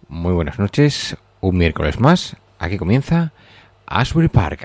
Muy buenas noches, un miércoles más, aquí comienza Asbury Park.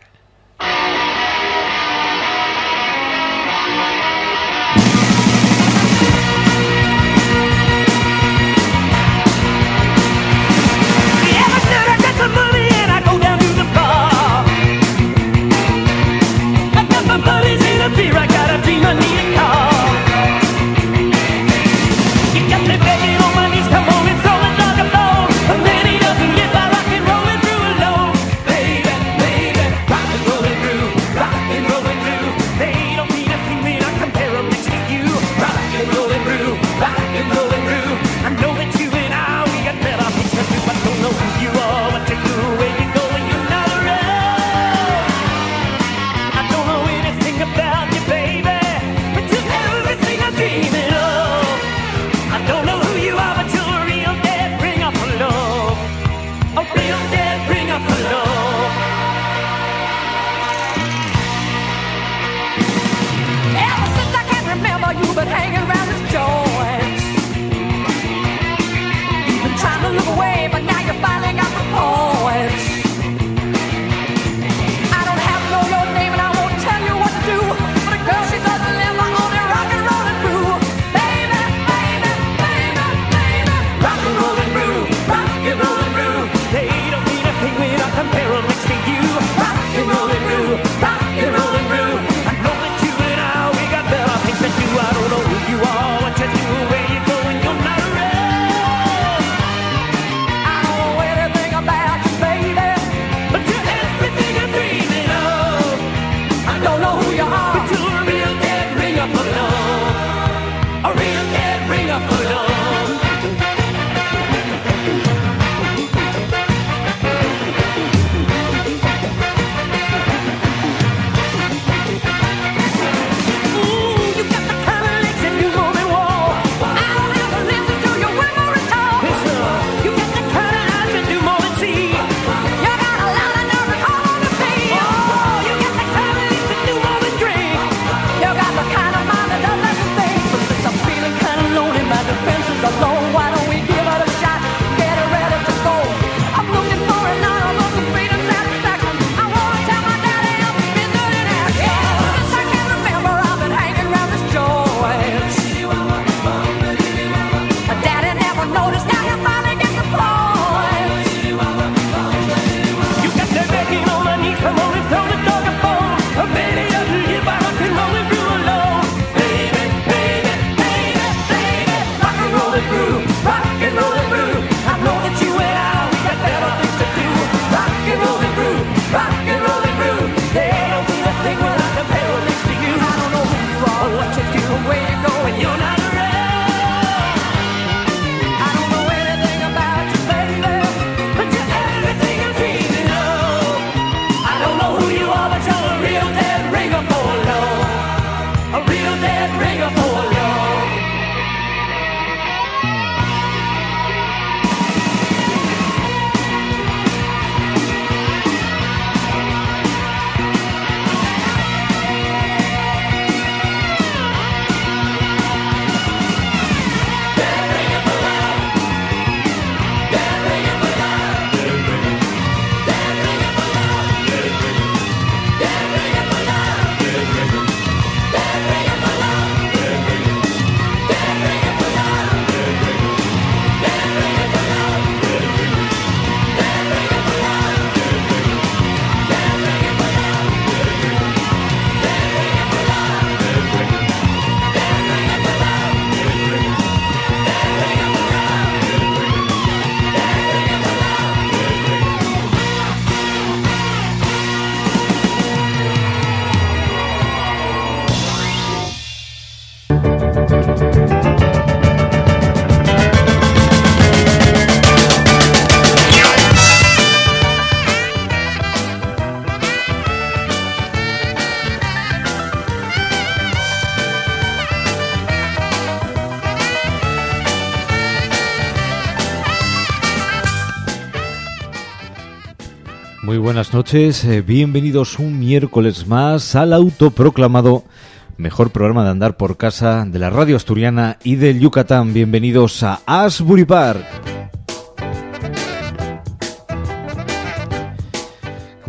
Muy buenas noches, bienvenidos un miércoles más al autoproclamado mejor programa de andar por casa de la radio asturiana y del Yucatán. Bienvenidos a Asbury Park.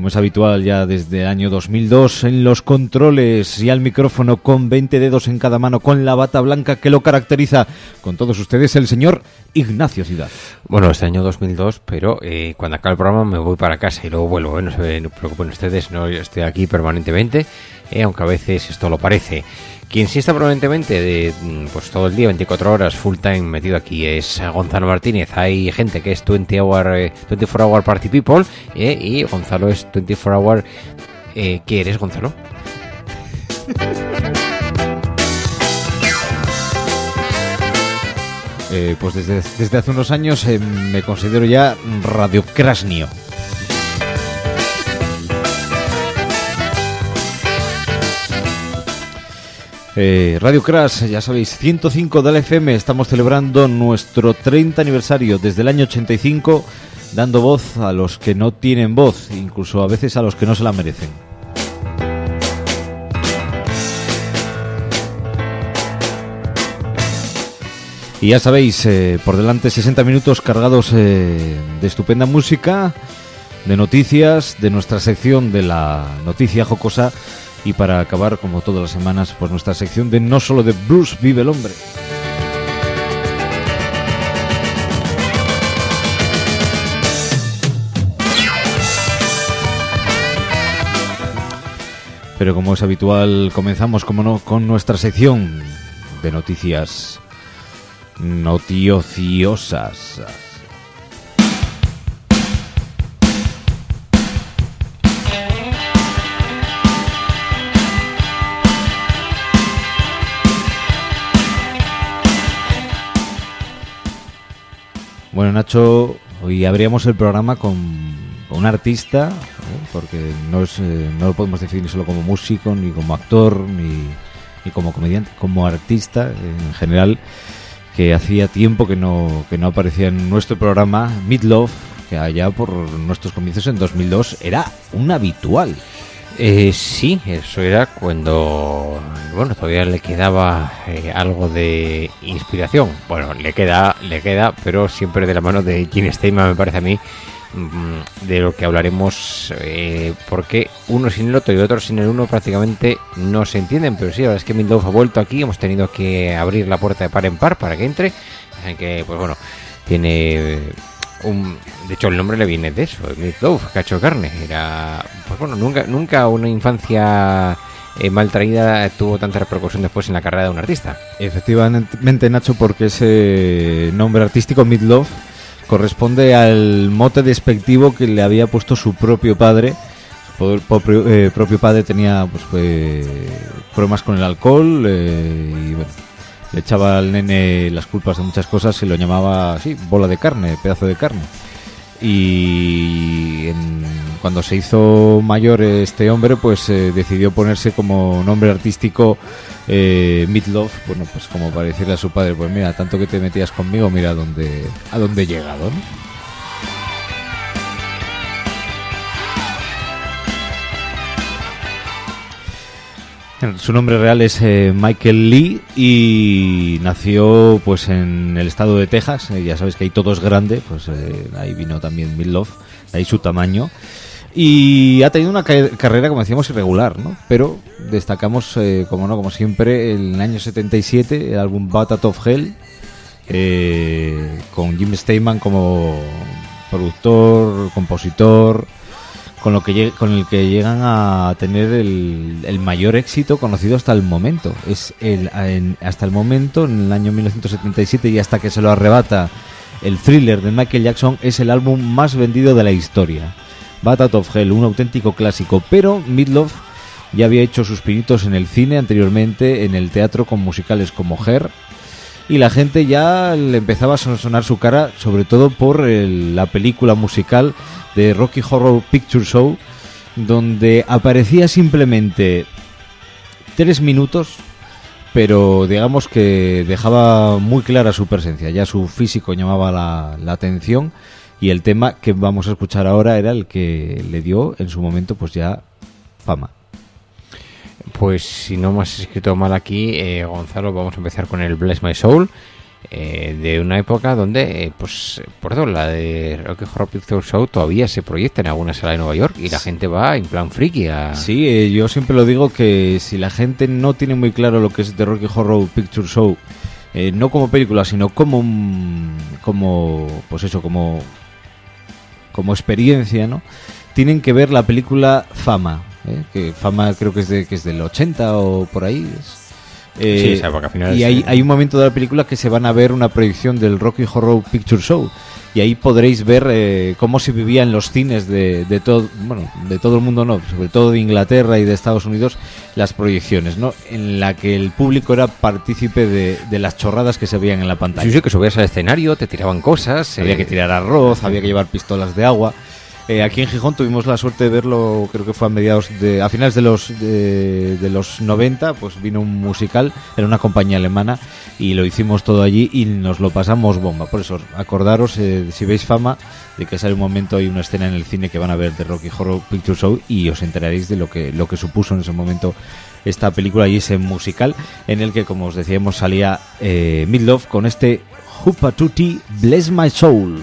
como es habitual ya desde el año 2002, en los controles y al micrófono con 20 dedos en cada mano, con la bata blanca que lo caracteriza, con todos ustedes el señor Ignacio Ciudad. Bueno, este año 2002, pero cuando acabe el programa me voy para casa y luego vuelvo, no se preocupen ustedes, no, yo estoy aquí permanentemente, aunque a veces esto lo parece. Quien sí está permanentemente pues todo el día, 24 horas, full time metido aquí es Gonzalo Martínez. Hay gente que es 24 hour party people, y Gonzalo es 24 hour... ¿Qué eres, Gonzalo? Pues desde hace unos años me considero ya radiocrasnio. Radio Crash, ya sabéis, 105 de la FM, estamos celebrando nuestro 30 aniversario desde el año 85, dando voz a los que no tienen voz, incluso a veces a los que no se la merecen. Y ya sabéis, por delante 60 minutos cargados de estupenda música, de noticias, de nuestra sección de la noticia jocosa. Y para acabar, como todas las semanas, pues nuestra sección de No Solo de Blues Vive el Hombre. Pero como es habitual, comenzamos, como no, con nuestra sección de noticias noticiosas. Bueno, Nacho, hoy abríamos el programa con un artista, porque no lo podemos definir solo como músico, ni como actor, ni como comediante, como artista en general, que hacía tiempo que no aparecía en nuestro programa. Meat Loaf, que allá por nuestros comienzos en 2002 era un habitual. Sí, eso era cuando, bueno, todavía le quedaba algo de inspiración. Bueno, le queda, pero siempre de la mano de Gene Steinman, me parece a mí, de lo que hablaremos, porque uno sin el otro y otro sin el uno prácticamente no se entienden. Pero sí, la verdad es que Meat Loaf ha vuelto aquí, hemos tenido que abrir la puerta de par en par para que entre. Que, pues bueno, tiene... de hecho el nombre le viene de eso, Meat Loaf, cacho de carne. Era, pues bueno, nunca una infancia mal traída tuvo tanta repercusión después en la carrera de un artista. Efectivamente, Nacho, porque ese nombre artístico Meat Loaf corresponde al mote despectivo que le había puesto su propio padre. Su propio padre tenía pues problemas con el alcohol, y bueno, le echaba al nene las culpas de muchas cosas y lo llamaba así, bola de carne, pedazo de carne. Y cuando se hizo mayor este hombre, pues decidió ponerse como nombre artístico Meat Loaf, bueno, pues como para decirle a su padre, pues mira, tanto que te metías conmigo, mira a dónde he llegado, ¿no? Su nombre real es Michael Lee y nació pues en el estado de Texas. Ya sabes que ahí todo es grande, pues ahí vino también Meat Loaf, de ahí su tamaño. Y ha tenido una carrera, como decíamos, irregular, ¿no? Pero destacamos, como siempre, en el año 77, el álbum Bat Out of Hell, con Jim Steinman como productor, compositor, con el que llegan a tener el mayor éxito conocido hasta el momento. Hasta el momento, en el año 1977, y hasta que se lo arrebata el Thriller de Michael Jackson, es el álbum más vendido de la historia. Bat Out of Hell, un auténtico clásico. Pero Meat Loaf ya había hecho sus pinitos en el cine anteriormente, en el teatro, con musicales como Hair, y la gente ya le empezaba a sonar su cara, sobre todo por la película musical de Rocky Horror Picture Show, donde aparecía simplemente 3 minutos, pero digamos que dejaba muy clara su presencia. Ya su físico llamaba la atención, y el tema que vamos a escuchar ahora era el que le dio en su momento pues ya fama. Pues si no me has escrito mal aquí, Gonzalo, vamos a empezar con el Bless My Soul, de una época donde, pues, por eso la de Rocky Horror Picture Show todavía se proyecta en alguna sala de Nueva York y la gente va en plan friki a... Sí, yo siempre lo digo que si la gente no tiene muy claro lo que es The Rocky Horror Picture Show, no como película, sino como experiencia, ¿no? Tienen que ver la película Fama, que Fama creo que es del 80 o por ahí. Sí, esa época final. Y hay un momento de la película que se van a ver una proyección del Rocky Horror Picture Show y ahí podréis ver cómo se vivía en los cines de todo el mundo, no, sobre todo de Inglaterra y de Estados Unidos, las proyecciones, ¿no? En la que el público era partícipe de las chorradas que se veían en la pantalla. Sí, que subías al escenario, te tiraban cosas, había que tirar arroz, había que llevar pistolas de agua. Aquí en Gijón tuvimos la suerte de verlo, creo que fue a finales de los 90, pues vino un musical, era una compañía alemana y lo hicimos todo allí y nos lo pasamos bomba. Por eso, acordaros, si veis Fama, de que sale un momento, hay una escena en el cine que van a ver de Rocky Horror Picture Show y os enteraréis de lo que supuso en ese momento esta película y ese musical en el que, como os decíamos, salía Meat Loaf con este Hoopa Tutti Bless My Soul.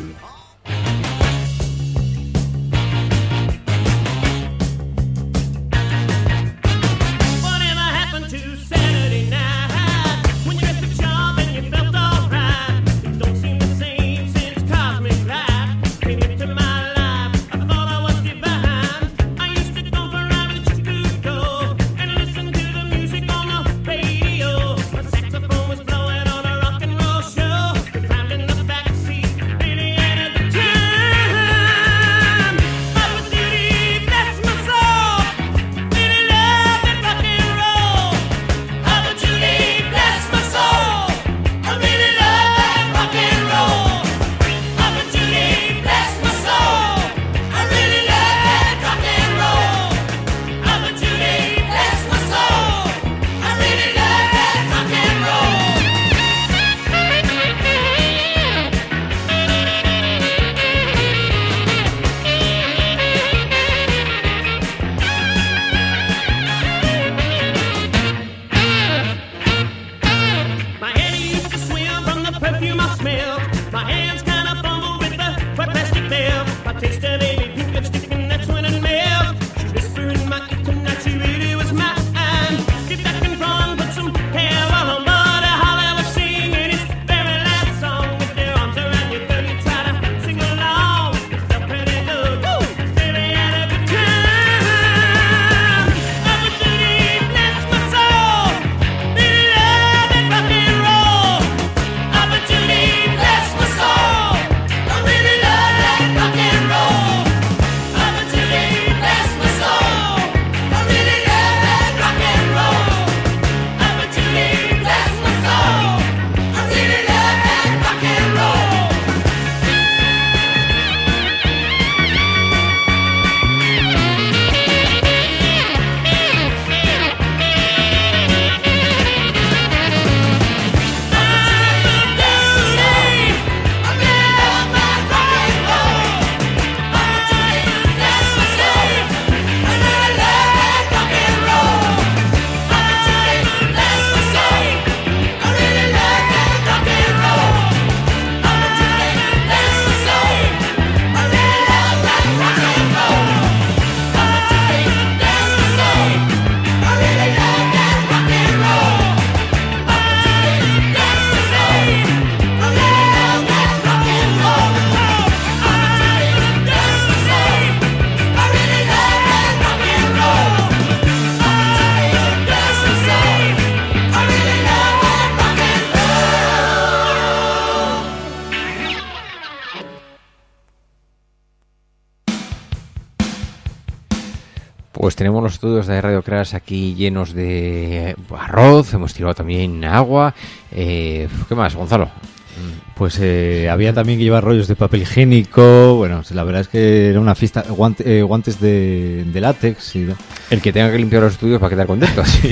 Pues tenemos los estudios de Radio Crash aquí llenos de arroz, hemos tirado también agua. ¿Qué más, Gonzalo? Pues había también que llevar rollos de papel higiénico. Bueno, la verdad es que era una fiesta. Guantes de látex. Y... El que tenga que limpiar los estudios va a quedar contento. Sí.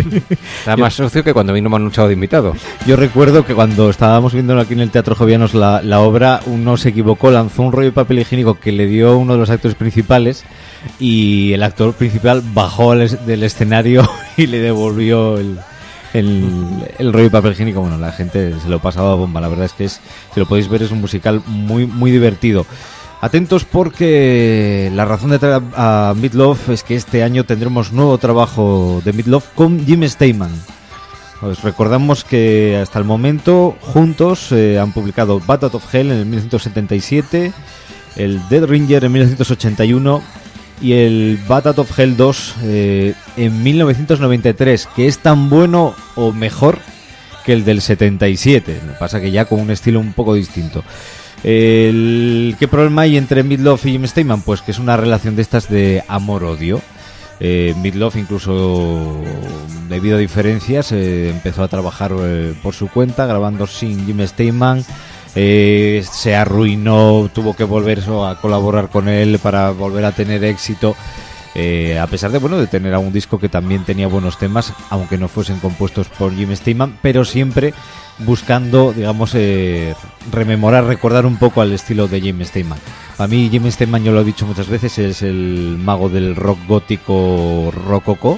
Está más socio que cuando vino Manu Chao de invitado. Yo recuerdo que cuando estábamos viendo aquí en el Teatro Jovianos la obra, uno se equivocó, lanzó un rollo de papel higiénico que le dio uno de los actores principales y el actor principal bajó del escenario y le devolvió el rollo de papel higiénico, bueno, la gente se lo pasaba a bomba. La verdad es que si lo podéis ver, es un musical muy, muy divertido. Atentos porque la razón de traer a Meat Loaf es que este año tendremos nuevo trabajo de Meat Loaf con Jim Steinman. Os recordamos que hasta el momento juntos han publicado Bat Out of Hell en el 1977, el Dead Ringer en 1981 y el Bat Out of Hell 2 en 1993, que es tan bueno o mejor que el del 77. Lo que pasa que ya con un estilo un poco distinto. ¿Qué problema hay entre Meat Loaf y Jim Steinman? Pues que es una relación de estas de amor-odio. Meat Loaf, incluso debido a diferencias, empezó a trabajar por su cuenta, grabando sin Jim Steinman. Se arruinó, tuvo que volver a colaborar con él para volver a tener éxito. A pesar de tener algún disco que también tenía buenos temas, aunque no fuesen compuestos por Jim Steinman, pero siempre buscando, digamos, recordar un poco al estilo de Jim Steinman. Para mí Jim Steinman, yo lo he dicho muchas veces, es el mago del rock gótico rococó.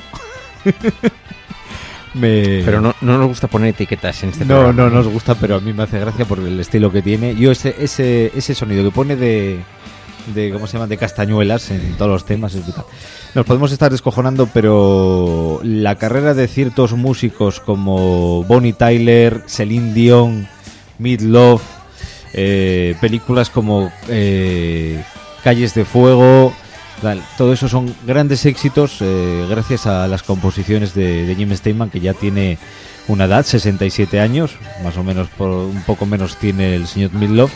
Pero no nos gusta poner etiquetas en este programa. No nos gusta, pero a mí me hace gracia por el estilo que tiene. Yo ese sonido que pone de ¿cómo se llama? De castañuelas en todos los temas es brutal. Nos podemos estar descojonando, pero la carrera de ciertos músicos como Bonnie Tyler, Celine Dion, Meat Loaf, películas como Calles de Fuego, todo eso son grandes éxitos gracias a las composiciones de Jim Steinman, que ya tiene una edad, 67 años, más o menos, por un poco menos tiene el señor Meat Loaf.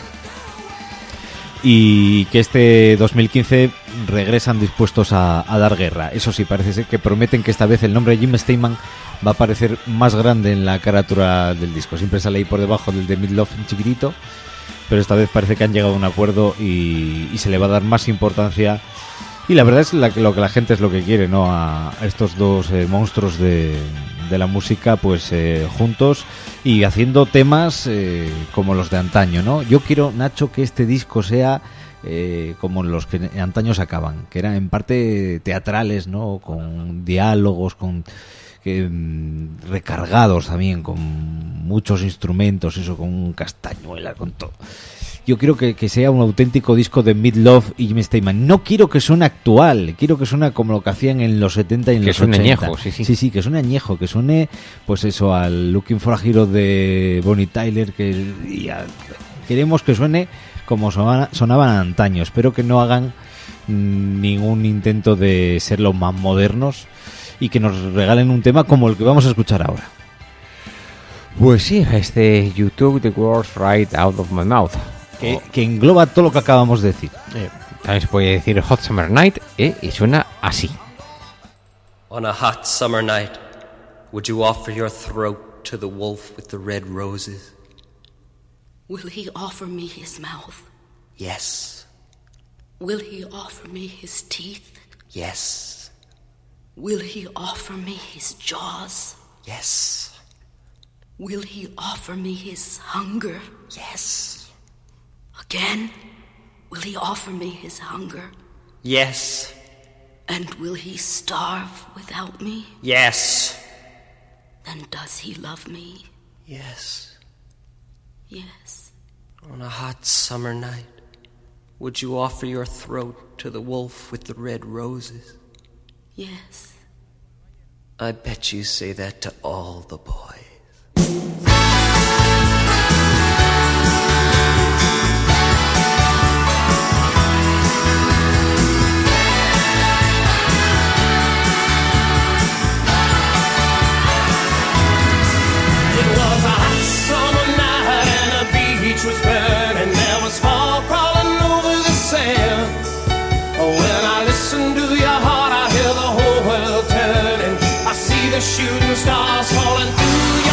Y que este 2015 regresan dispuestos a dar guerra. Eso sí, parece ser que prometen que esta vez el nombre de Jim Steinman va a aparecer más grande en la carátula del disco. Siempre sale ahí por debajo del de Meat Loaf en chiquitito, pero esta vez parece que han llegado a un acuerdo y se le va a dar más importancia. Y la verdad es lo que la gente es lo que quiere, ¿no? A estos dos monstruos de la música, pues juntos y haciendo temas como los de antaño, ¿no? Yo quiero, Nacho, que este disco sea como los que antaño sacaban, que eran en parte teatrales, ¿no? Con diálogos, recargados también, con muchos instrumentos, eso, con castañuela, con todo. Yo quiero que sea un auténtico disco de Meat Loaf y Jim Steinman. No quiero que suene actual, quiero que suene como lo que hacían en los 70 y en los 80. Que suene añejo, sí, que suene añejo, que suene, pues eso, al Looking for a Hero de Bonnie Tyler, queremos que suene como sonaban antaño. Espero que no hagan ningún intento de ser los más modernos y que nos regalen un tema como el que vamos a escuchar ahora. Pues sí, You Took the Words Right Out of My Mouth. Que engloba todo lo que acabamos de decir. También se puede decir Hot Summer Night, y suena así. On a hot summer night, would you offer your throat to the wolf with the red roses? Will he offer me his mouth? Yes. Will he offer me his teeth? Yes. Will he offer me his jaws? Yes. Will he offer me his hunger? Yes. Again, will he offer me his hunger? Yes. And will he starve without me? Yes. Then does he love me? Yes. Yes. On a hot summer night, would you offer your throat to the wolf with the red roses? Yes. I bet you say that to all the boys. Was burning, there was fog crawling over the sand. When I listen to your heart, I hear the whole world turning. I see the shooting stars falling through your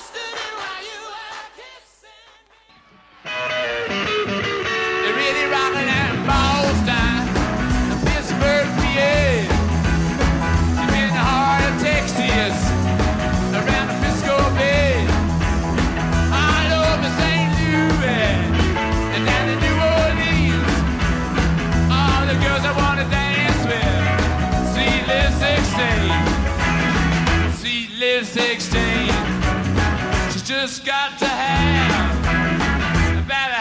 yesterday while you were kissing me. They're really rocking at Boston, Pittsburgh, PA. You've been the heart of Texas, around the Frisco Bay, all over St. Louis, and down to New Orleans. All the girls I wanna dance with, Seedless 16, Seedless 16. She's just got to have about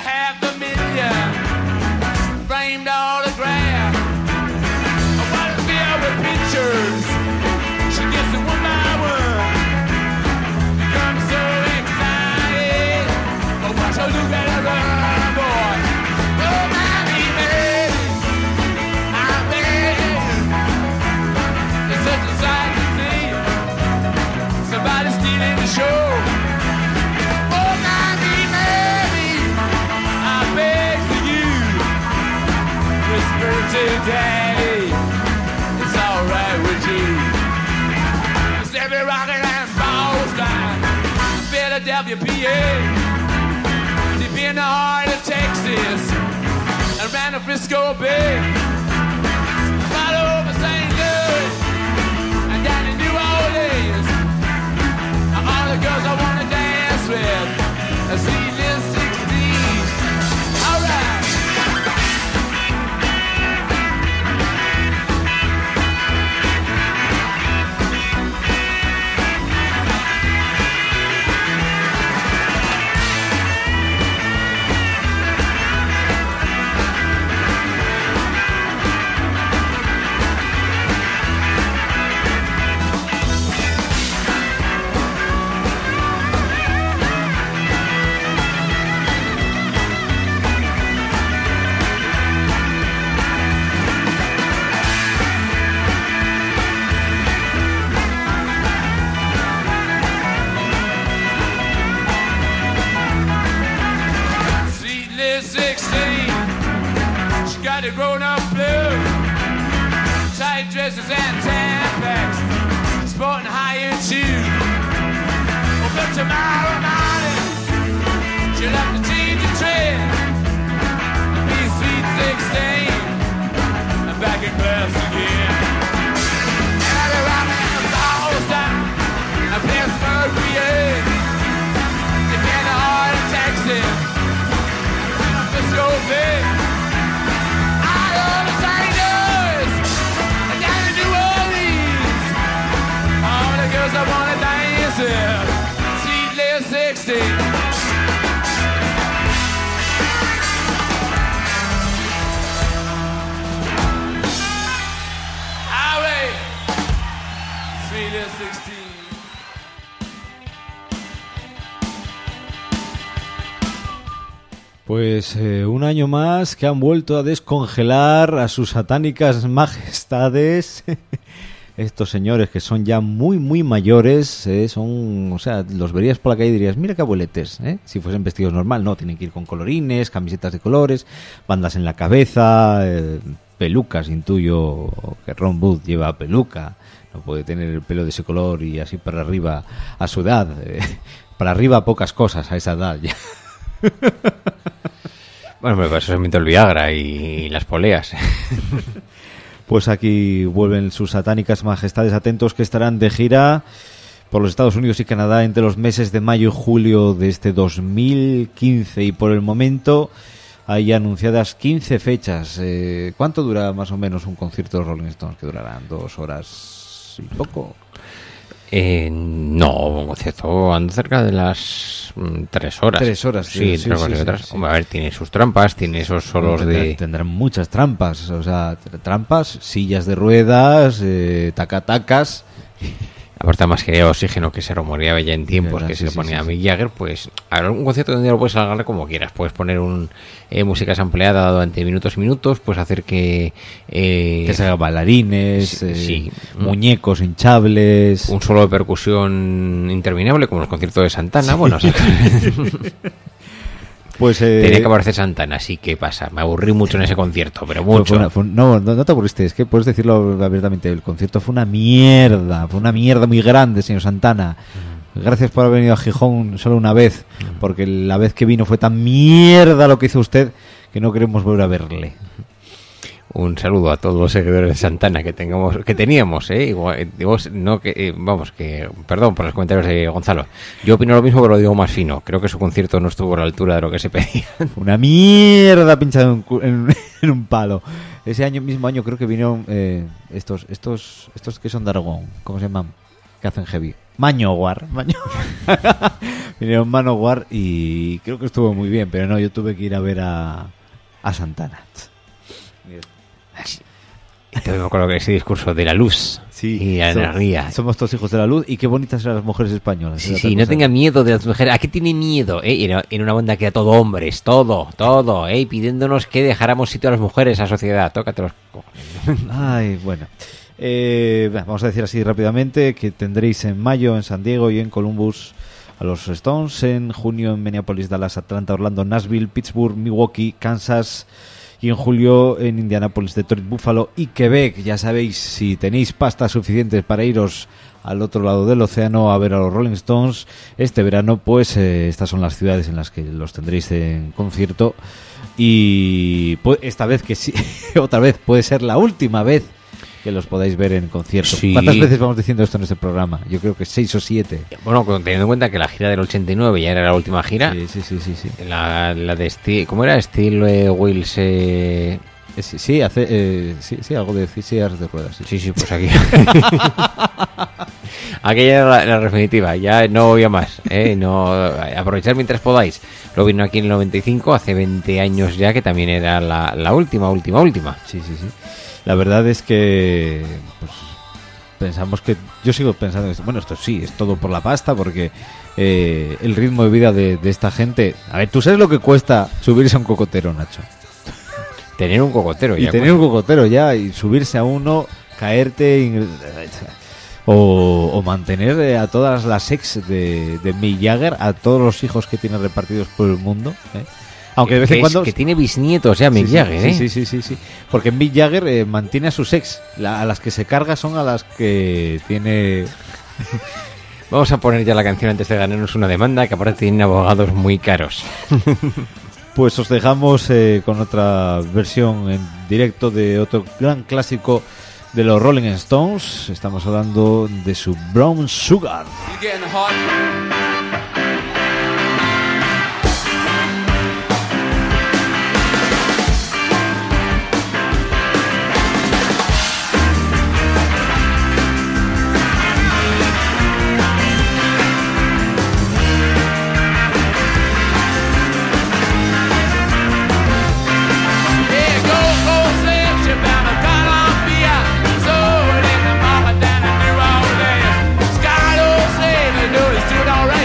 $500,000 framed autograph. I wanna fill with pictures. She gets it one by one. Becomes so excited. Oh, watch her look at her run, boy. Oh, my baby, I'm ready. It's such a sight to see. Somebody stealing the show. Oh, my baby, I beg for you. Whisper to Daddy, it's alright with you. It's every rockin' and Boston, Philadelphia, PA. Deep in the heart of Texas, around the Frisco Bay. All over St. Louis, and down in New Orleans. All the girls I wanna dance with, a Seedless 16. Alright. Seedless 16, she got it grown up blue, tight dresses and Tampax, sporting high-end shoes. Oh, but tomorrow morning, she'll have to change the trend. Be sweet 16, I'm back in class again. And they're rocking in Boston, and Pittsburgh, PA. They've been the heart of Texas. Let's go big. I over St. Louis, and down to New Orleans. All the girls I wanna dance with, Seedless 16. Highway, Seedless 16. Pues un año más que han vuelto a descongelar a sus satánicas majestades. Estos señores que son ya muy mayores, son, o sea, los verías por la calle y dirías, mira qué abueletes, si fuesen vestidos normal, no, tienen que ir con colorines, camisetas de colores, bandas en la cabeza, pelucas, intuyo que Ron Wood lleva peluca, no puede tener el pelo de ese color y así para arriba a su edad, para arriba pocas cosas a esa edad ya. Bueno, me pasó el el Viagra y las poleas. Pues aquí vuelven sus satánicas majestades, atentos que estarán de gira por los Estados Unidos y Canadá entre los meses de mayo y julio de este 2015 y por el momento hay anunciadas 15 fechas. ¿Cuánto dura más o menos un concierto de Rolling Stones? ¿Que durarán 2 horas y poco? No, un concierto anda cerca de las 3 horas. 3 horas, sí, sí, 3 horas. sí, Sí, sí. Hombre, a ver, tiene sus trampas, tiene esos solos de... Tendrán muchas trampas, o sea, trampas, sillas de ruedas, tacatacas. Aparte, además que era oxígeno que se rumoreaba ya en tiempos, Verdad, que sí, se le sí, ponía sí, a Mick Jagger, pues a ver, un concierto donde lo puedes alargar como quieras. Puedes poner música sampleada durante minutos y minutos, puedes hacer que se hagan bailarines, sí, muñecos hinchables. un solo de percusión interminable, como los conciertos de Santana. Bueno, o sea, Pues tenía que aparecer Santana, así que pasa. Me aburrí mucho en ese concierto, pero mucho. No te aburriste, es que puedes decirlo abiertamente. El concierto fue una mierda muy grande, señor Santana. Gracias por haber venido a Gijón solo una vez, porque la vez que vino fue tan mierda lo que hizo usted que no queremos volver a verle. Un saludo a todos los seguidores de Santana que teníamos, igual, no que vamos, que perdón por los comentarios de Gonzalo. Yo opino lo mismo, pero lo digo más fino. Creo que su concierto no estuvo a la altura de lo que se pedía. Una mierda pinchada en un palo. Ese mismo año creo que vinieron estos que son de Aragón, ¿cómo se llaman? Que hacen heavy. Manowar. Vinieron Manowar y creo que estuvo muy bien, pero no, yo tuve que ir a ver a Santana. Te me acuerdo que ese discurso de la luz y la energía. Somos todos hijos de la luz y qué bonitas eran las mujeres españolas. Sí, no tenga miedo de las mujeres. ¿A qué tiene miedo? En una banda queda todo hombres, todo, pidiéndonos que dejáramos sitio a las mujeres a la sociedad. Tócate los cojones. Ay, bueno. Vamos a decir así rápidamente que tendréis en mayo en San Diego y en Columbus a los Stones, en junio en Minneapolis, Dallas, Atlanta, Orlando, Nashville, Pittsburgh, Milwaukee, Kansas, y en julio en Indianapolis, Detroit, Buffalo y Quebec. Ya sabéis, si tenéis pasta suficiente para iros al otro lado del océano a ver a los Rolling Stones este verano, pues estas son las ciudades en las que los tendréis en concierto. Y pues, esta vez que sí, otra vez puede ser la última vez que los podáis ver en concierto. Sí. ¿Cuántas veces vamos diciendo esto en este programa? Yo creo que 6 o 7. Bueno, teniendo en cuenta que la gira del 89 ya era la última gira. Sí. La de Steel, ¿cómo era? Steel Wheels. Sí, algo de sillas de ruedas. Sí, pues aquí. Aquella era la definitiva, ya no había más. No, aprovechar mientras podáis. Lo vino aquí en el 95, hace 20 años ya, que también era la última. Sí. La verdad es que pues, pensamos que... Yo sigo pensando esto. Bueno, esto sí, es todo por la pasta, porque el ritmo de vida de esta gente... A ver, ¿tú sabes lo que cuesta subirse a un cocotero, Nacho? Tener un cocotero ya. Y tener un cocotero ya, y subirse a uno, caerte... O mantener a todas las ex de Mick Jagger, a todos los hijos que tiene repartidos por el mundo, Aunque de vez en cuando... Que tiene bisnietos ya, Mick Jagger, Sí. Porque Mick Jagger mantiene a sus ex. A las que se carga son a las que tiene... Vamos a poner ya la canción antes de ganarnos una demanda, que aparte tienen abogados muy caros. Pues os dejamos con otra versión en directo de otro gran clásico de los Rolling Stones. Estamos hablando de su Brown Sugar. All right.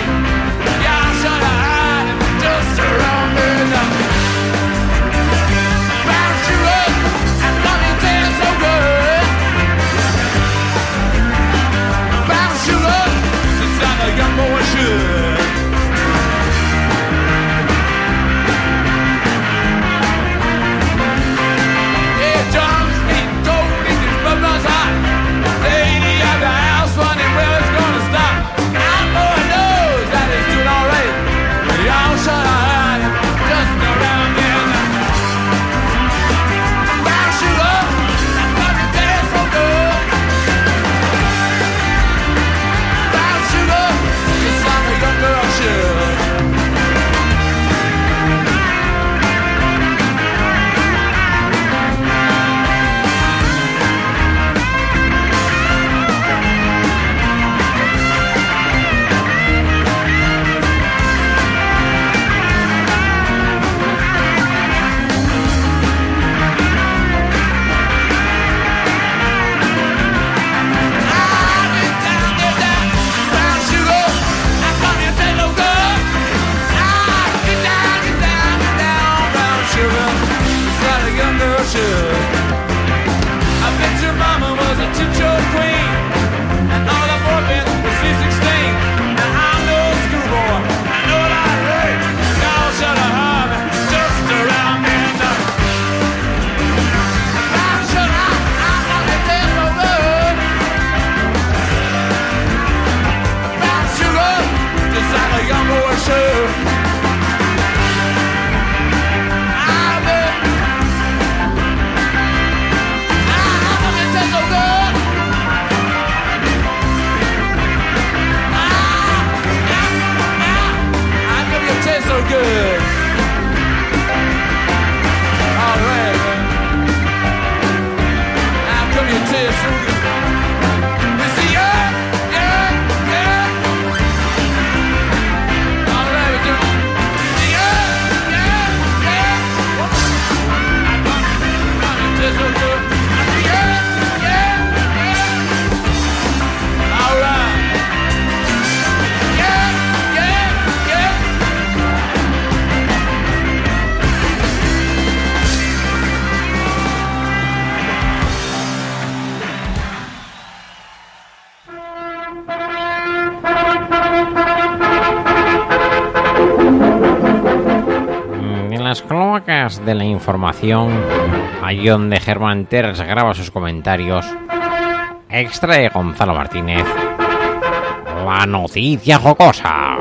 las cloacas de la información, allí donde Germán Terres graba sus comentarios, extrae Gonzalo Martínez la noticia jocosa.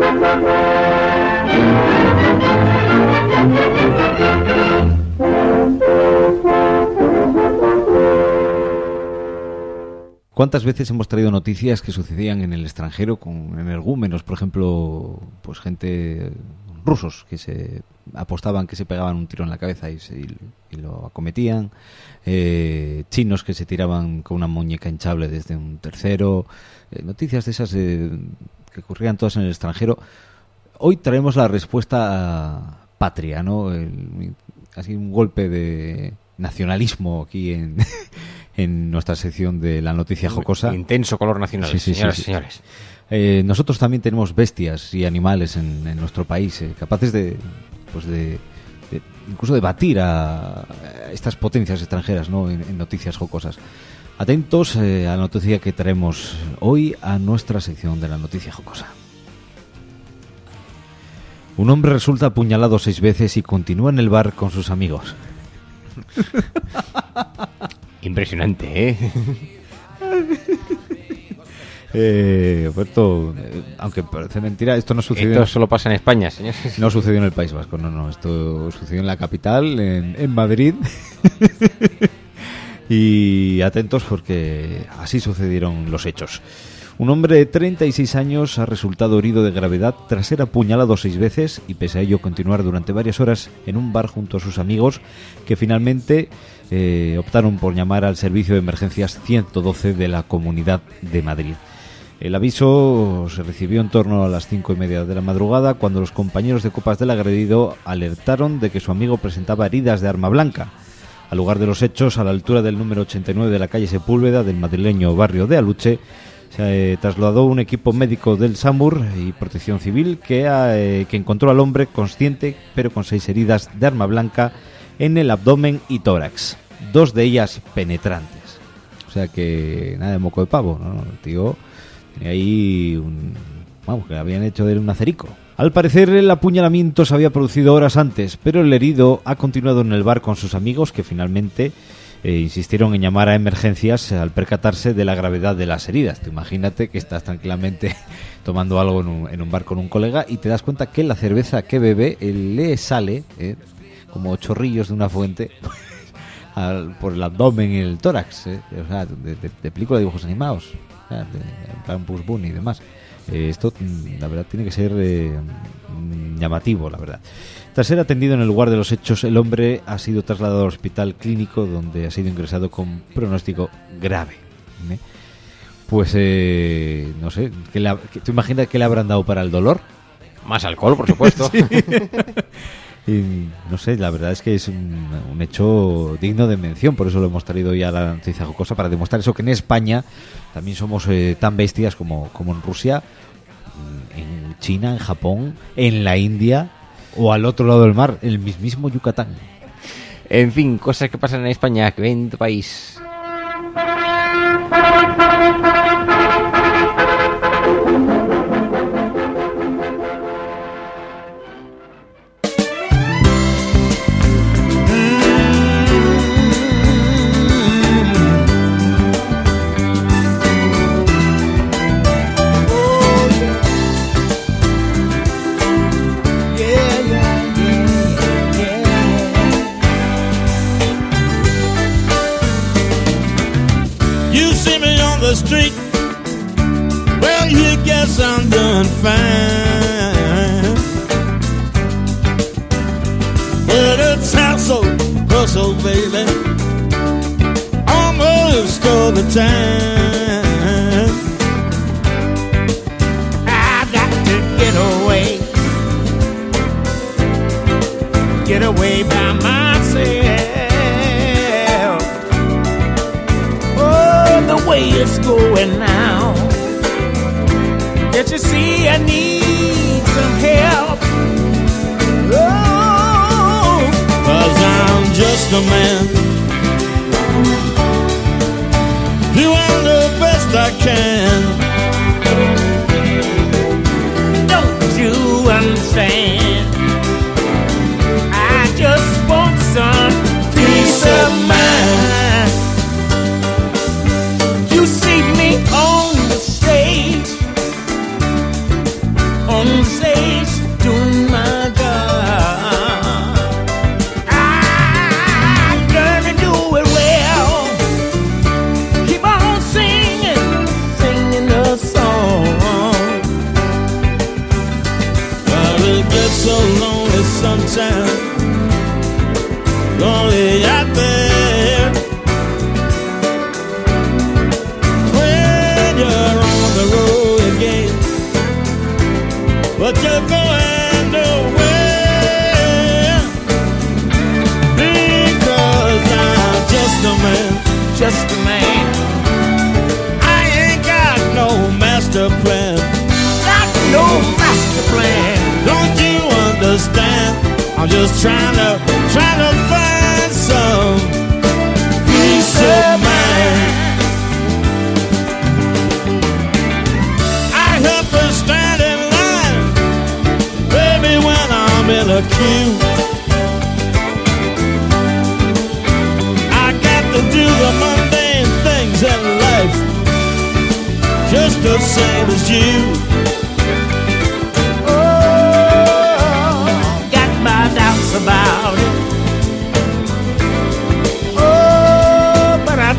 ¿Cuántas veces hemos traído noticias que sucedían en el extranjero con energúmenos, por ejemplo, pues gente rusos que se apostaban que se pegaban un tiro en la cabeza y lo acometían, chinos que se tiraban con una muñeca hinchable desde un tercero, noticias de esas que ocurrían todas en el extranjero. Hoy traemos la respuesta patria, ¿no? Así un golpe de nacionalismo aquí en nuestra sección de la noticia jocosa. Intenso color nacional, sí, señoras sí. y señores. Nosotros también tenemos bestias y animales en nuestro país, capaces de incluso de batir a estas potencias extranjeras, ¿no? en noticias jocosas. Atentos a la noticia que traemos hoy a nuestra sección de la noticia jocosa. Un hombre resulta apuñalado 6 veces y continúa en el bar con sus amigos. Impresionante, ¿eh? Aunque parece mentira, esto no sucedió. Esto solo pasa en España, señores. No sucedió en el País Vasco, no. Esto sucedió en la capital, en Madrid. Y atentos porque así sucedieron los hechos. Un hombre de 36 años ha resultado herido de gravedad tras ser apuñalado 6 veces y pese a ello continuar durante varias horas en un bar junto a sus amigos que finalmente optaron por llamar al servicio de emergencias 112 de la Comunidad de Madrid. El aviso se recibió en torno a las 5:30 de la madrugada cuando los compañeros de copas del agredido alertaron de que su amigo presentaba heridas de arma blanca. Al lugar de los hechos, a la altura del número 89 de la calle Sepúlveda del madrileño barrio de Aluche, se trasladó un equipo médico del SAMUR y Protección Civil que encontró al hombre consciente pero con 6 heridas de arma blanca en el abdomen y tórax, 2 de ellas penetrantes. O sea que nada de moco de pavo, ¿no? El tío tenía ahí que habían hecho de él un acerico. Al parecer el apuñalamiento se había producido horas antes, pero el herido ha continuado en el bar con sus amigos que finalmente insistieron en llamar a emergencias al percatarse de la gravedad de las heridas. Tú imagínate que estás tranquilamente tomando algo en un bar con un colega y te das cuenta que la cerveza que bebe le sale como chorrillos de una fuente por el abdomen y el tórax, o sea, de película de dibujos animados, en plan Bugs Bunny y demás. Esto, la verdad, tiene que ser llamativo, la verdad. Tras ser atendido en el lugar de los hechos, el hombre ha sido trasladado al hospital clínico donde ha sido ingresado con pronóstico grave. Pues, no sé, ¿tú imaginas que le habrán dado para el dolor? Más alcohol, por supuesto. Sí. Y no sé, la verdad es que es un hecho digno de mención, por eso lo hemos traído ya a la noticia jocosa, para demostrar eso, que en España también somos tan bestias como en Rusia, en China, en Japón, en la India o al otro lado del mar, el mismísimo Yucatán. En fin, cosas que pasan en España, que ven en tu país. Street, well, you guess I'm doing fine, but it's hustle, baby, almost all the time. I got to get away by myself. The way it's going now, can't you see I need some help? Oh, 'cause I'm just a man doing the best I can. Don't you understand? on the stage doing my job. I learned to do it well. Keep on singing, singing the song. Well, it gets so lonely sometimes, lonely out there. When you're on the road again, but you're going nowhere. Because I'm just a man, Just a man, I ain't got no master plan. got no master plan. Don't you understand? I'm just trying to find some peace of mind. I have to stand in line, baby, when I'm in a queue. I got to do the mundane things in life, just the same as you. Got my doubts about it. Oh, but I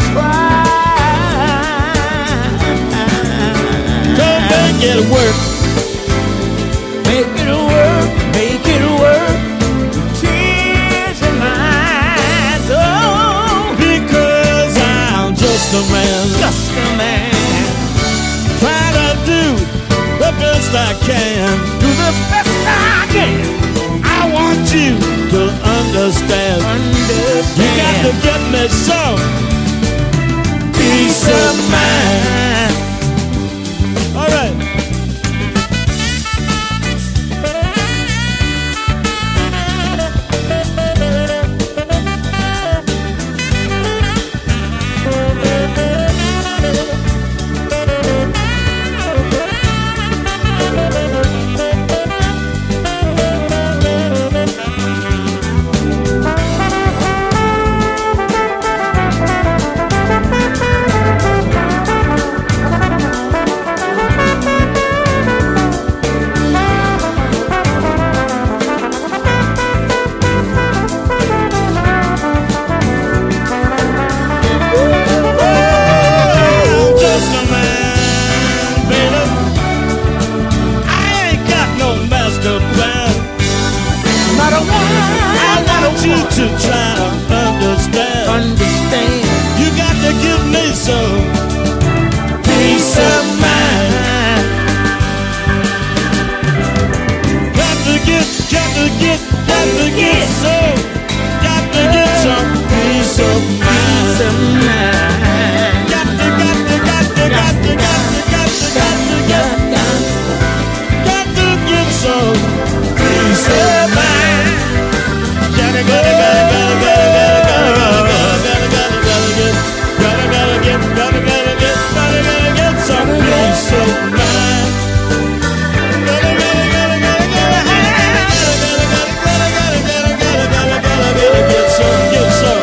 try. Don't make it work. Make it work, make it work. Tears in my eyes. Oh, Because I'm just a man, just a man. trying to do the best I can. Do the best I can. I want you to understand. You got to get me some peace of mind. All right. To try to understand, you got to give me some peace of mind. Got to get some peace of mind. Got to get some peace of mind. Gotta get some peace of mind. Get some peace of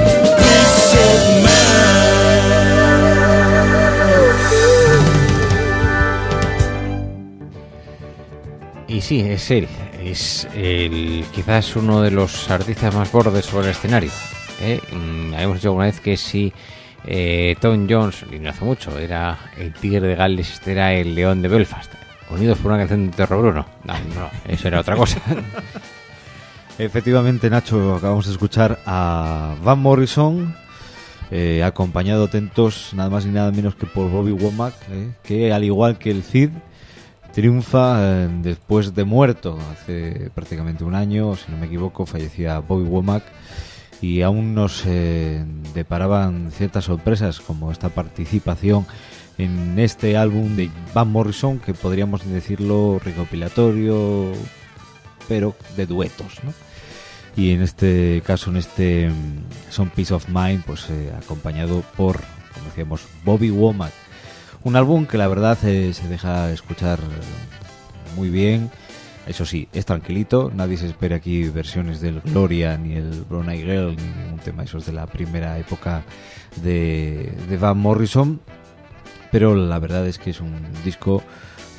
mind. Y sí, es él. Es quizás uno de los artistas más bordes sobre el escenario. Habíamos dicho alguna vez que si Tom Jones, y no hace mucho, era el tigre de Gales, este era el león de Belfast. Unidos por una canción de Terror Bruno. No, eso era otra cosa. Efectivamente, Nacho, acabamos de escuchar a Van Morrison, acompañado, atentos, nada más ni nada menos que por Bobby Womack, que al igual que el Cid, triunfa después de muerto. Hace prácticamente un año, si no me equivoco, fallecía Bobby Womack, y aún nos deparaban ciertas sorpresas, como esta participación en este álbum de Van Morrison, que podríamos decirlo recopilatorio, pero de duetos, ¿no? Y en este caso, en este Some Peace of Mind, pues acompañado por, como decíamos, Bobby Womack. Un álbum que la verdad se deja escuchar muy bien. Eso sí, es tranquilito. Nadie se espera aquí versiones del Gloria, ni el Brown Eyed Girl, ni ningún tema esos de la primera época de Van Morrison. Pero la verdad es que es un disco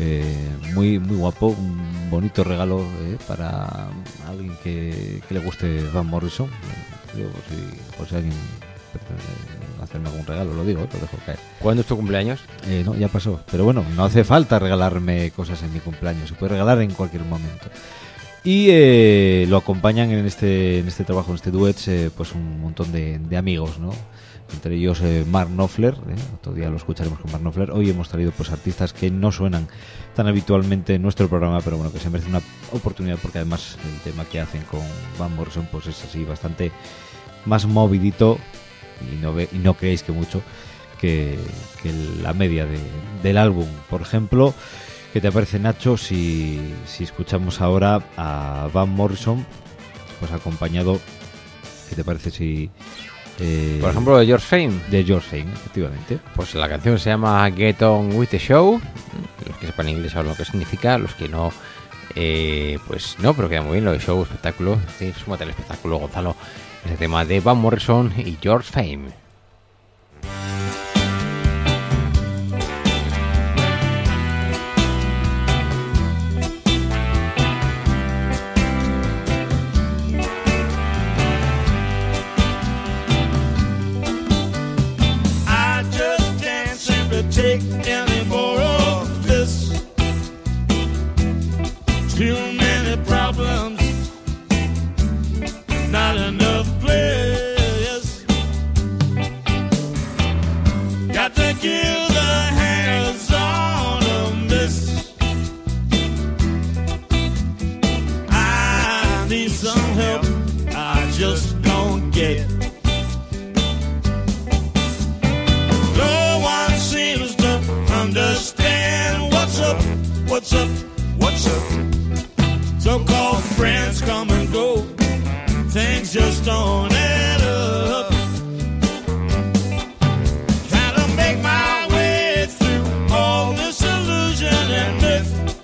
Muy muy guapo, un bonito regalo para alguien que le guste Van Morrison. Yo, por si alguien pretende hacerme algún regalo, lo digo, lo dejo caer. ¿Cuándo es tu cumpleaños? No, ya pasó. Pero bueno, no hace falta regalarme cosas en mi cumpleaños, se puede regalar en cualquier momento. Y lo acompañan en este trabajo, en este duet, pues un montón de amigos, ¿no? Entre ellos Mark Knopfler, otro día lo escucharemos con Mark Knopfler. Hoy hemos traído pues artistas que no suenan tan habitualmente en nuestro programa, pero bueno, que se merece una oportunidad porque además el tema que hacen con Van Morrison pues es así bastante más movidito y no creéis que mucho que la media del álbum. Por ejemplo, ¿qué te parece, Nacho, si escuchamos ahora a Van Morrison pues acompañado, ¿qué te parece si por ejemplo, de George Fame? De George Fame, efectivamente. Pues la canción se llama Get On With The Show. Los que sepan inglés saben lo que significa, los que no, pues no, pero queda muy bien lo de show, espectáculo. Sí, súmate al espectáculo, Gonzalo. Ese tema de Van Morrison y George Fame. Take any more of this. Too many problems, not enough place. Got to give the hangers on a miss. I need some help, I just don't get. Understand what's up, what's up, what's up. So-called friends come and go, things just don't add up. Trying to make my way through all this illusion and myth.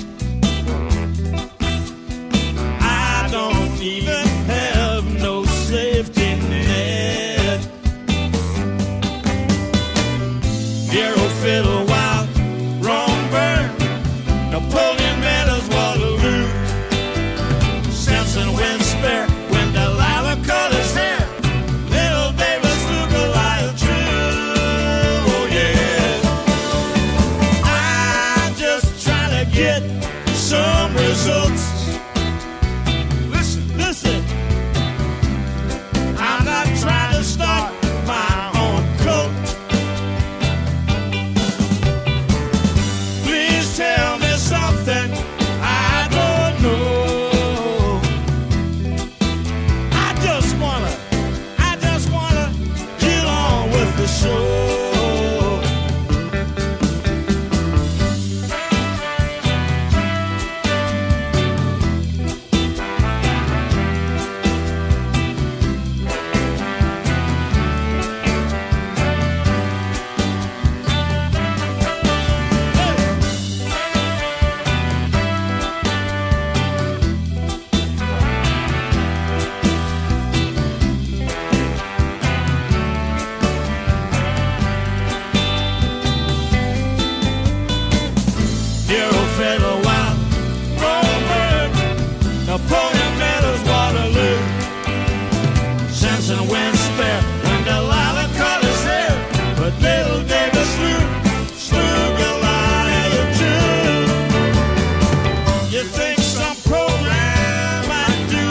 I don't even have no safety net. Dear old fiddle, Napoleon met us Waterloo. Samson went spare when Delilah cut his hair. Little David slew Goliath too. Oh yeah. I'm just trying to get some results. Listen. I'm not trying to start my own cult. Please tell me something I don't know. I just wanna get on with the show. Napoleon met us Waterloo. Samson went spare when Delilah cut his hair. But little David slew Goliath too. You think some program might do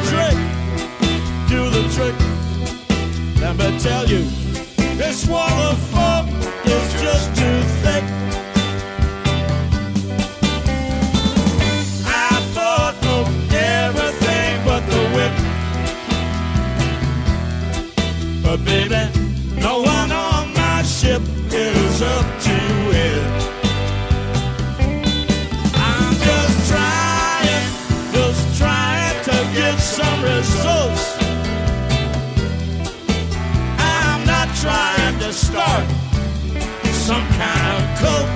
the trick? Let me tell you, this wall of fog is just too thick. But baby, no one on my ship is up to it. I'm just trying to get some results. I'm not trying to start some kind of cult.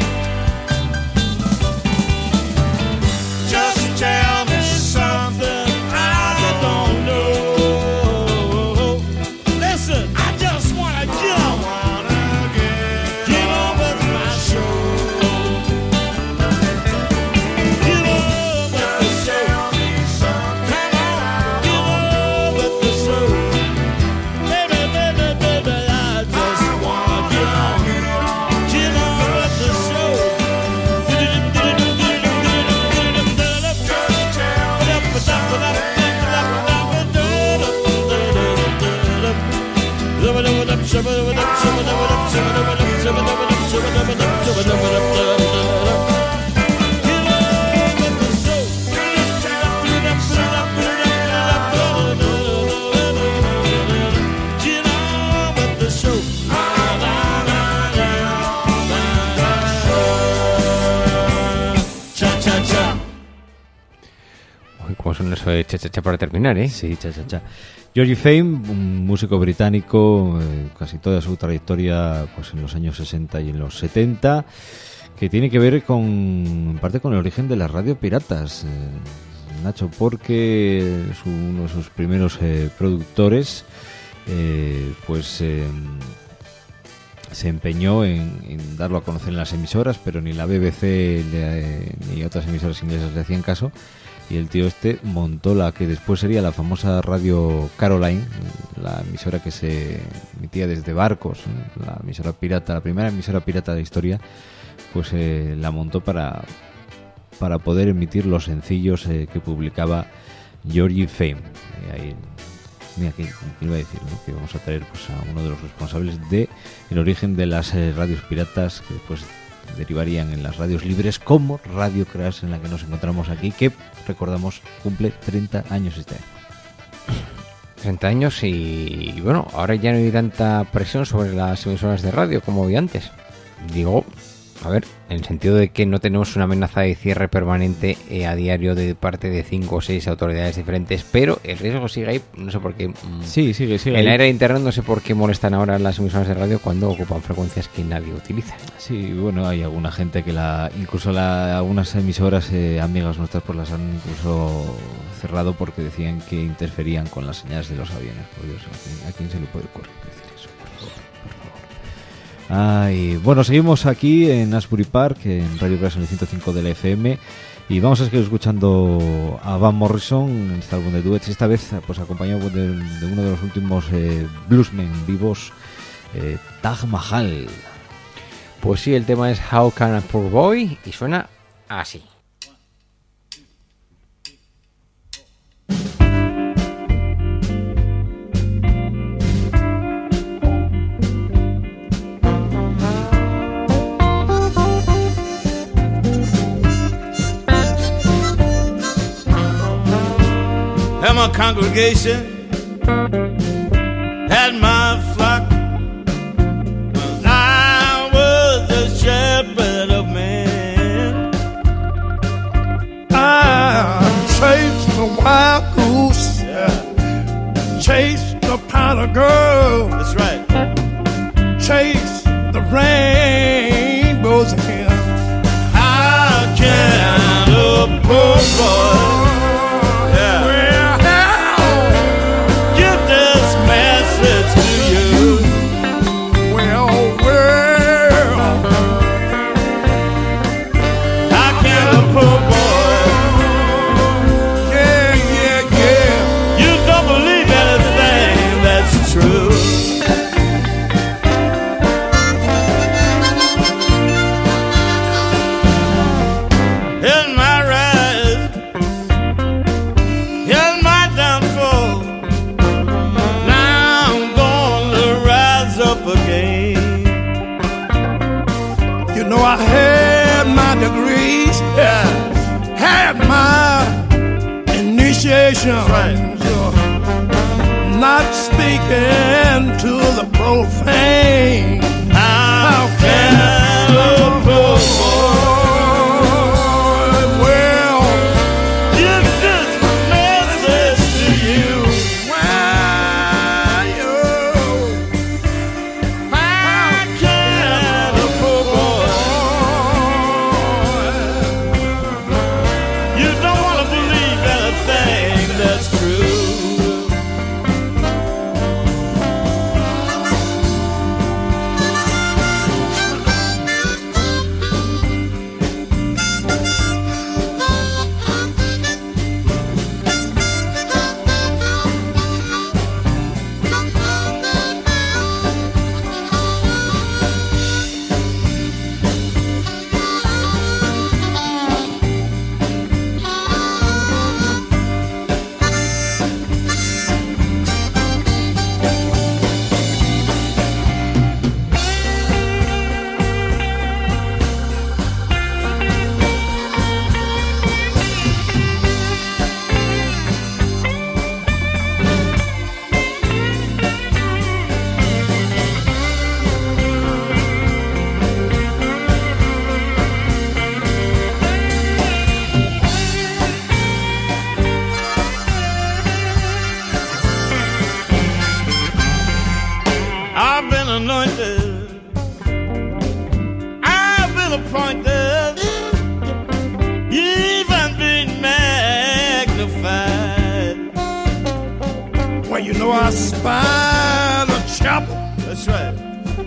Just tell me something I don't know. I just wanna get on with my show. Uy, ¿cómo son eso de cha para terminar, eh? Sí, cha. Georgie Fame, un músico británico, casi toda su trayectoria pues en los años 60 y en los 70, que tiene que ver en parte con el origen de las radio piratas, Nacho, porque uno de sus primeros productores se empeñó en darlo a conocer en las emisoras, pero ni la BBC ni otras emisoras inglesas le hacían caso, y el tío montó la que después sería la famosa Radio Caroline, la emisora que se emitía desde barcos, la emisora pirata, la primera emisora pirata de la historia, pues la montó para poder emitir los sencillos que publicaba Georgie Fame. Ahí, mira, que iba a decir, ¿no? Que vamos a traer pues, a uno de los responsables del origen de las radios piratas, que después derivarían en las radios libres, como Radio Crash, en la que nos encontramos aquí, que recordamos cumple 30 años este año. 30 años y bueno, ahora ya no hay tanta presión sobre las emisoras de radio como había antes. Digo, a ver, en el sentido de que no tenemos una amenaza de cierre permanente a diario de parte de 5 o 6 autoridades diferentes, pero el riesgo sigue ahí, no sé por qué. Sí, sigue en ahí. la era de internet no sé por qué molestan ahora las emisoras de radio cuando ocupan frecuencias que nadie utiliza. Sí, bueno, hay alguna gente que algunas emisoras amigas nuestras pues las han incluso cerrado porque decían que interferían con las señales de los aviones. Por Dios, ¿a quién se le puede ocurrir decir eso? Ay, bueno, seguimos aquí en Asbury Park, en Radio Crash en el 105 de la FM, y vamos a seguir escuchando a Van Morrison en este álbum de duets, esta vez pues acompañado de uno de los últimos bluesmen vivos, Taj Mahal. Pues sí, el tema es How Can a Poor Boy y suena así. Had my congregation, had my flock. When I was the shepherd of men, I chased the wild goose, chased the powder girl, that's right. chased the rainbows again. How can a poor boy give this message to you? How can a poor boy? You don't believe anything that's true. In my rise, in my downfall, now I'm gonna rise up again. You know I had my degrees, had my initiation, Right. not speaking to the profane. How can a poor Well, give this message to you? why How can a poor boy? You don't want to believe anything that's true. You know I spied a chapel. That's right.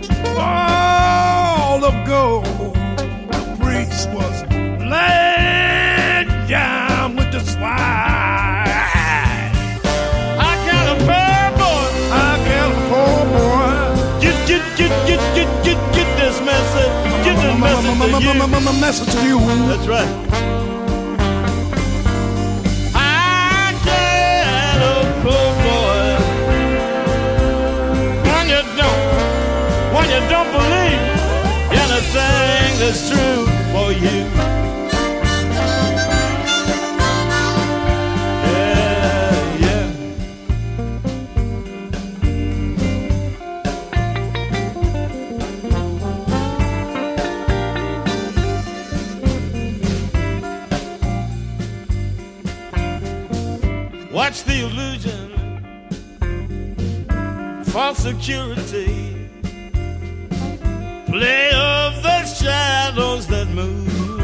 All of gold. The priest was laying down with the swine. I got a poor boy. I got a poor boy. Get this message. Get this message to you. Message to you. That's right. I got a poor boy. When you don't believe anything that's true for you. Yeah, yeah. Watch the illusion, false security, play of the shadows that move.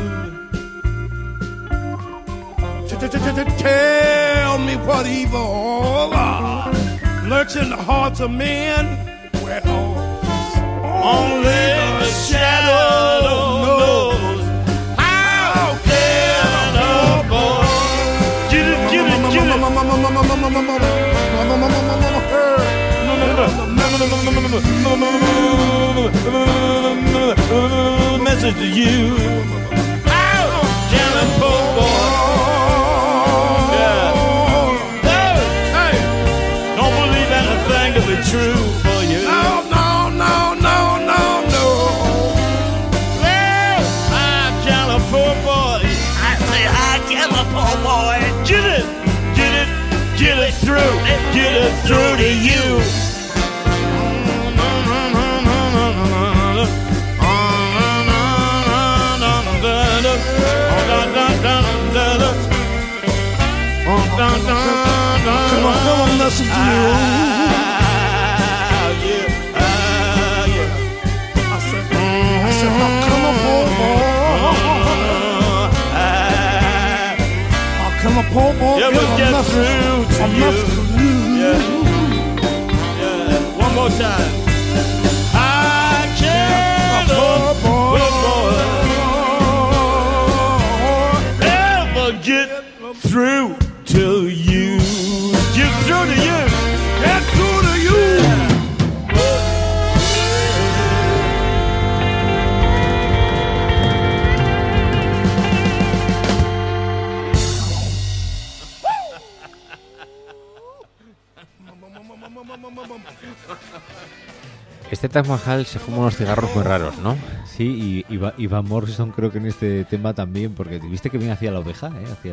Tell me what evil lurks in the hearts of men. Well, Only the shadow knows. How can a boy get it, get it, get it? Message to you. How can a poor boy? Yeah. Hey, don't believe anything to be true for you. No. Well, I can a poor boy. I say I can a poor boy. Get it through to you. Come on, message to you. I said, how come a poor boy? How come a poor boy? Yeah, we'll get through to you. Yeah. One more time. I can't a poor boy ever get through to you. Get through to you. Get through to you. Este Taj Mahal se fuma unos cigarros muy raros, ¿no? Sí, y Van Morrison creo que en este tema también, porque viste que bien hacía la oveja, ¿eh? Hacía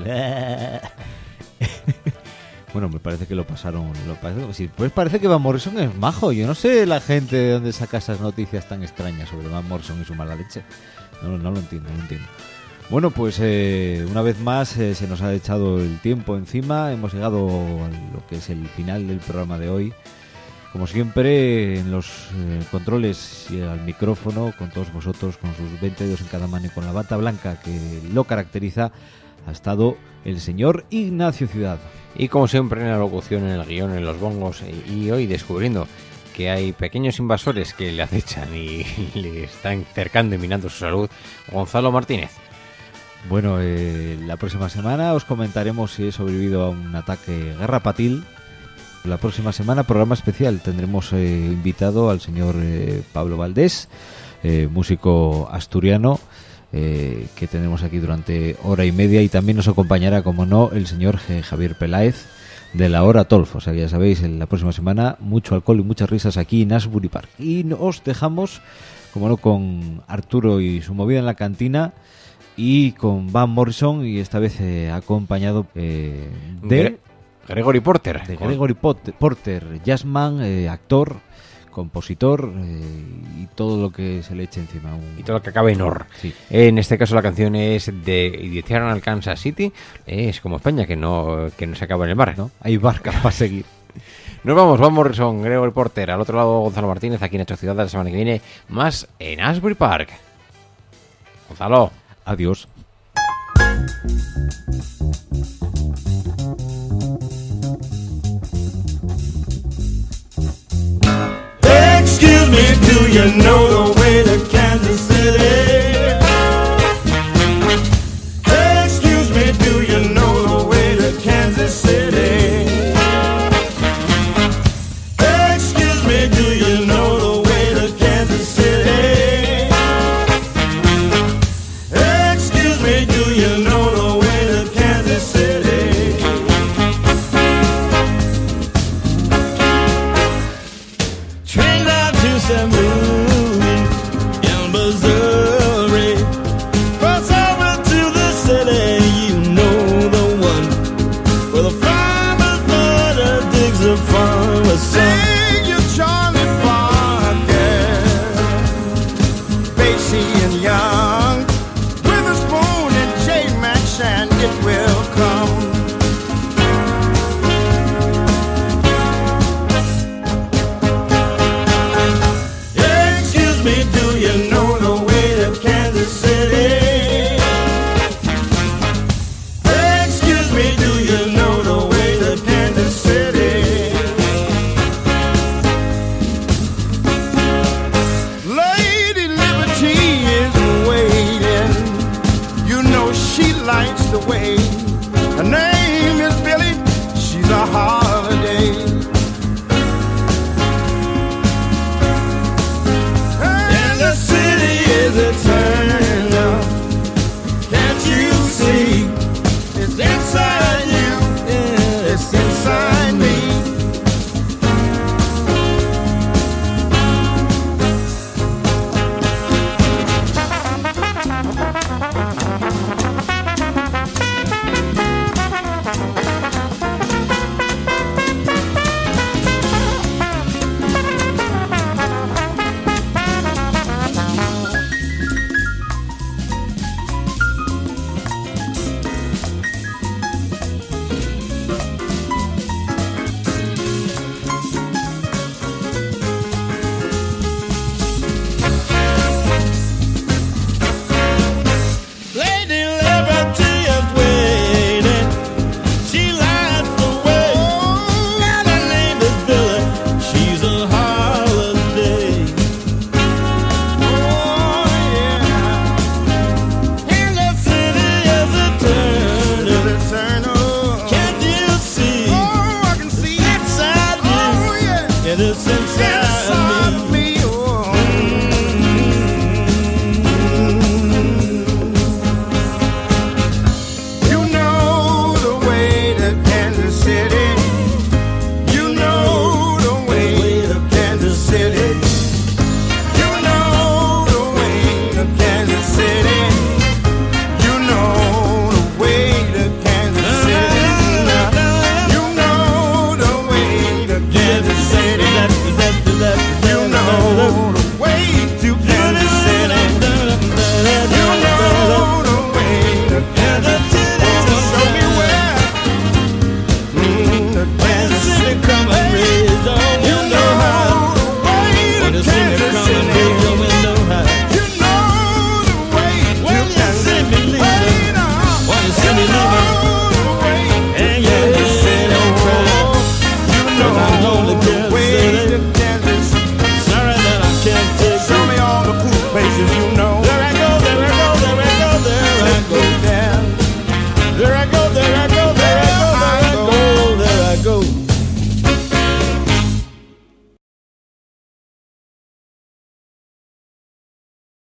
el... Bueno, me parece que lo pasaron. Sí, pues parece que Van Morrison es majo. Yo no sé la gente de dónde saca esas noticias tan extrañas sobre Van Morrison y su mala leche. No lo entiendo. Bueno, pues una vez más se nos ha echado el tiempo encima. Hemos llegado a lo que es el final del programa de hoy. Como siempre, en los controles y al micrófono, con todos vosotros, con sus 20 dedos en cada mano y con la bata blanca que lo caracteriza, ha estado el señor Ignacio Ciudad. Y como siempre en la locución, en el guión, en los bongos, y hoy descubriendo que hay pequeños invasores que le acechan y le están cercando y minando su salud, Gonzalo Martínez. Bueno, la próxima semana os comentaremos si he sobrevivido a un ataque garrapatil. La próxima semana, programa especial, tendremos invitado al señor Pablo Valdés, músico asturiano, que tenemos aquí durante hora y media, y también nos acompañará, como no, el señor Javier Peláez de la Hora Tolf. O sea, ya sabéis, en la próxima semana mucho alcohol y muchas risas aquí en Asbury Park. Y os dejamos, como no, con Arturo y su movida en la cantina, y con Van Morrison, y esta vez acompañado de Gregory Porter. De Gregory Porter, jazzman, actor, compositor, y todo lo que se le eche encima. Y todo lo que acabe en or. Sí. En este caso la canción es de Eternal Kansas City. Es como España, que no se acaba en el mar, ¿no? Hay barcas para seguir. Nos vamos, Van Morrison, Gregory Porter. Al otro lado, Gonzalo Martínez, aquí en nuestra ciudad. La semana que viene, más en Asbury Park. Gonzalo. Adiós. me, do you know the way to Kansas City? Excuse me, do you know the way to Kansas City? Excuse me, do you know the way to Kansas City? Excuse me, do you know the way to Kansas City? Train down to St. Louis in Missouri. Cross over to the city, you know the one. Where the farmer's daughter digs a farmer's son. Sing you Charlie Parker, Basie and Young, Witherspoon and J. Max, and it will come. Excuse me, do you know the way to Kansas City? Excuse me, do you know the way to Kansas City? Lady Liberty is waiting. You know she likes the way. Her name is Billy. She's a holiday. And the city is eternal. Can't you see? It's inside you. Yeah, it's inside me. Lady Liberty is waiting. She lights the way. And her name is Billy. She's a holiday. Oh, yeah. And the city is eternal. Eternal. Can't you see? Oh, I can see it. Inside you. Oh, yeah. It is inside